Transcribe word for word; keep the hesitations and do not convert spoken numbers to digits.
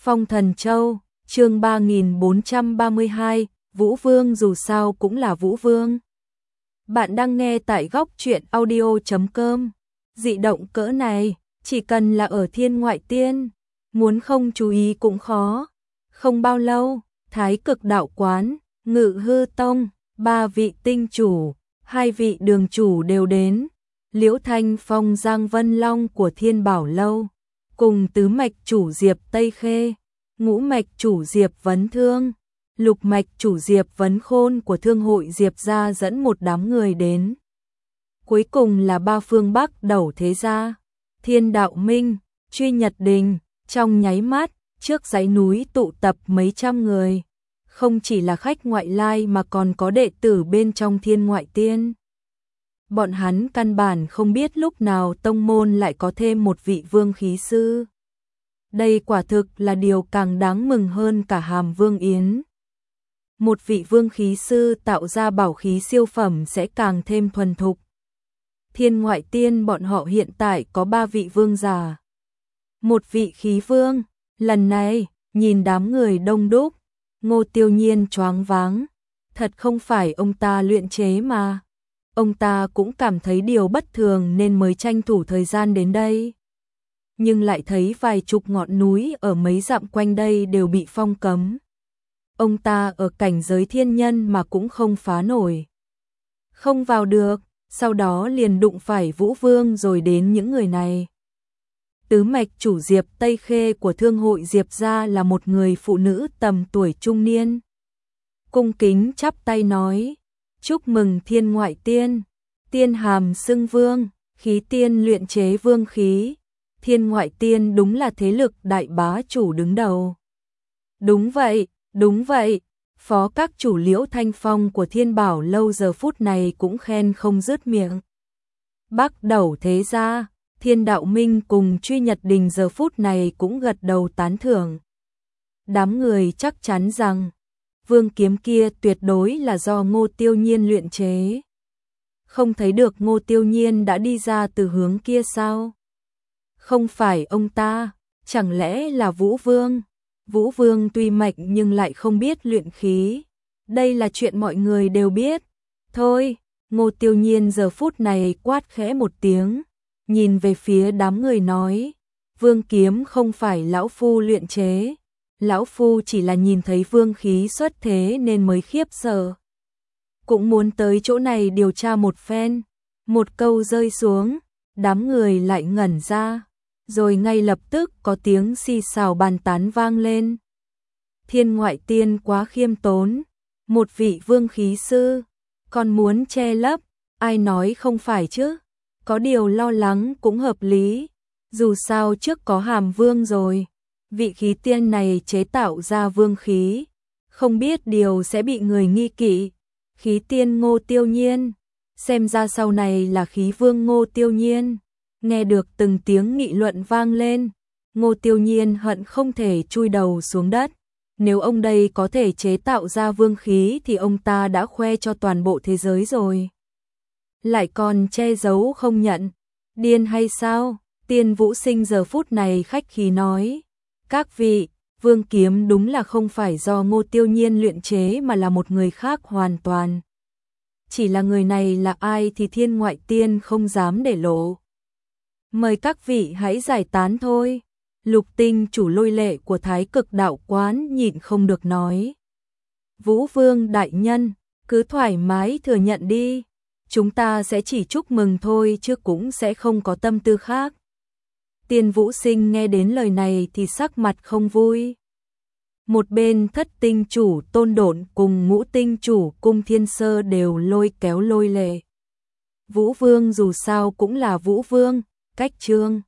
Phong Thần Châu, chương ba nghìn bốn trăm ba mươi hai, Vũ Vương dù sao cũng là Vũ Vương. Bạn đang nghe tại góc truyện audio chấm com. Dị động cỡ này, chỉ cần là ở thiên ngoại tiên, muốn không chú ý cũng khó. Không bao lâu, Thái Cực Đạo Quán, Ngự Hư Tông, ba vị tinh chủ, hai vị đường chủ đều đến. Liễu Thanh Phong Giang Vân Long của Thiên Bảo Lâu, cùng tứ mạch chủ Diệp Tây Khê, ngũ mạch chủ Diệp Vấn Thương, lục mạch chủ Diệp Vấn Khôn của Thương hội Diệp gia dẫn một đám người đến. Cuối cùng là ba phương Bắc đầu thế gia, Thiên Đạo Minh, Truy Nhật Đình, trong nháy mắt, trước dãy núi tụ tập mấy trăm người. Không chỉ là khách ngoại lai mà còn có đệ tử bên trong thiên ngoại tiên. Bọn hắn căn bản không biết lúc nào tông môn lại có thêm một vị vương khí sư. Đây quả thực là điều càng đáng mừng hơn cả Hàm Vương Yến. Một vị vương khí sư tạo ra bảo khí siêu phẩm sẽ càng thêm thuần thục. Thiên ngoại tiên bọn họ hiện tại có ba vị vương giả. Một vị khí vương, lần này, nhìn đám người đông đúc, Ngô Tiêu Nhiên choáng váng. Thật không phải ông ta luyện chế mà. Ông ta cũng cảm thấy điều bất thường nên mới tranh thủ thời gian đến đây. Nhưng lại thấy vài chục ngọn núi ở mấy dặm quanh đây đều bị phong cấm. Ông ta ở cảnh giới thiên nhân mà cũng không phá nổi. Không vào được, sau đó liền đụng phải Vũ Vương rồi đến những người này. Tứ mạch chủ Diệp Tây Khê của Thương hội Diệp gia là một người phụ nữ tầm tuổi trung niên. Cung kính chắp tay nói, chúc mừng thiên ngoại tiên, tiên hàm xưng vương, khí tiên luyện chế vương khí. Thiên ngoại tiên đúng là thế lực đại bá chủ đứng đầu. Đúng vậy, đúng vậy, phó các chủ Liễu Thanh Phong của Thiên Bảo Lâu giờ phút này cũng khen không dứt miệng. Bắc đầu thế gia, Thiên Đạo Minh cùng Truy Nhật Đình giờ phút này cũng gật đầu tán thưởng. Đám người chắc chắn rằng, vương kiếm kia tuyệt đối là do Ngô Tiêu Nhiên luyện chế. Không thấy được Ngô Tiêu Nhiên đã đi ra từ hướng kia sao? Không phải ông ta, chẳng lẽ là Vũ Vương? Vũ Vương tuy mạnh nhưng lại không biết luyện khí. Đây là chuyện mọi người đều biết. Thôi, Ngô Tiêu Nhiên giờ phút này quát khẽ một tiếng, nhìn về phía đám người nói, vương kiếm không phải lão phu luyện chế. Lão phu chỉ là nhìn thấy vương khí xuất thế nên mới khiếp sợ. Cũng muốn tới chỗ này điều tra một phen. Một câu rơi xuống, đám người lại ngẩn ra. Rồi ngay lập tức có tiếng xì xào bàn tán vang lên. Thiên ngoại tiên quá khiêm tốn. Một vị vương khí sư, còn muốn che lấp, ai nói không phải chứ. Có điều lo lắng cũng hợp lý. Dù sao trước có Hàm Vương rồi. Vị khí tiên này chế tạo ra vương khí, không biết điều sẽ bị người nghi kỵ. Khí tiên Ngô Tiêu Nhiên, xem ra sau này là khí vương Ngô Tiêu Nhiên. Nghe được từng tiếng nghị luận vang lên, Ngô Tiêu Nhiên hận không thể chui đầu xuống đất. Nếu ông đây có thể chế tạo ra vương khí thì ông ta đã khoe cho toàn bộ thế giới rồi. Lại còn che giấu không nhận, điên hay sao? Tiên Vũ Sinh giờ phút này khách khí nói. Các vị, vương kiếm đúng là không phải do Ngô Tiêu Nhiên luyện chế mà là một người khác hoàn toàn. Chỉ là người này là ai thì thiên ngoại tiên không dám để lộ. Mời các vị hãy giải tán thôi. Lục tinh chủ Lôi Lệ của Thái Cực Đạo Quán nhịn không được nói. Vũ Vương đại nhân, cứ thoải mái thừa nhận đi. Chúng ta sẽ chỉ chúc mừng thôi chứ cũng sẽ không có tâm tư khác. Tiên Vũ Sinh nghe đến lời này thì sắc mặt không vui. Một bên thất tinh chủ Tôn Độn cùng ngũ tinh chủ Cung Thiên Sơ đều lôi kéo Lôi Lệ. Vũ Vương dù sao cũng là Vũ Vương, cách trương.